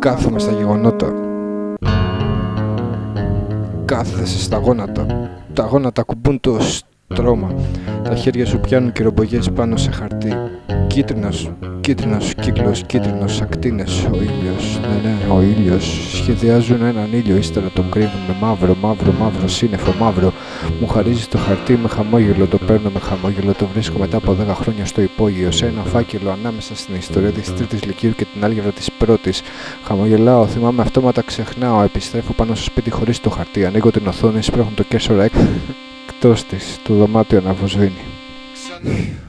Κάθομαι στα γεγονότα. Κάθεσαι στα γόνατα. Τα γόνατα κουμπούν το στρώμα. Τα χέρια σου πιάνουν κυρομπογιές πάνω σε χαρτί. Κίτρινος κύκλος, κίτρινος ακτίνες. Ο ήλιος, ναι, ο ήλιος. Σχεδιάζουν έναν ήλιο, ύστερα τον κρύβουν με μαύρο σύννεφο, μαύρο. Μου χαρίζει το χαρτί με χαμόγελο, το παίρνω με χαμόγελο, το βρίσκω μετά από 10 χρόνια στο υπόγειο, σε ένα φάκελο ανάμεσα στην ιστορία της τρίτης λυκείου και την άλγευρα της πρώτης. Χαμογελάω, θυμάμαι αυτόματα, ξεχνάω, επιστρέφω πάνω στο σπίτι χωρίς το χαρτί, ανοίγω την οθόνη, σπρώχνω το κέρσορα εκτός της, το δωμάτιο αναβοσβήνει.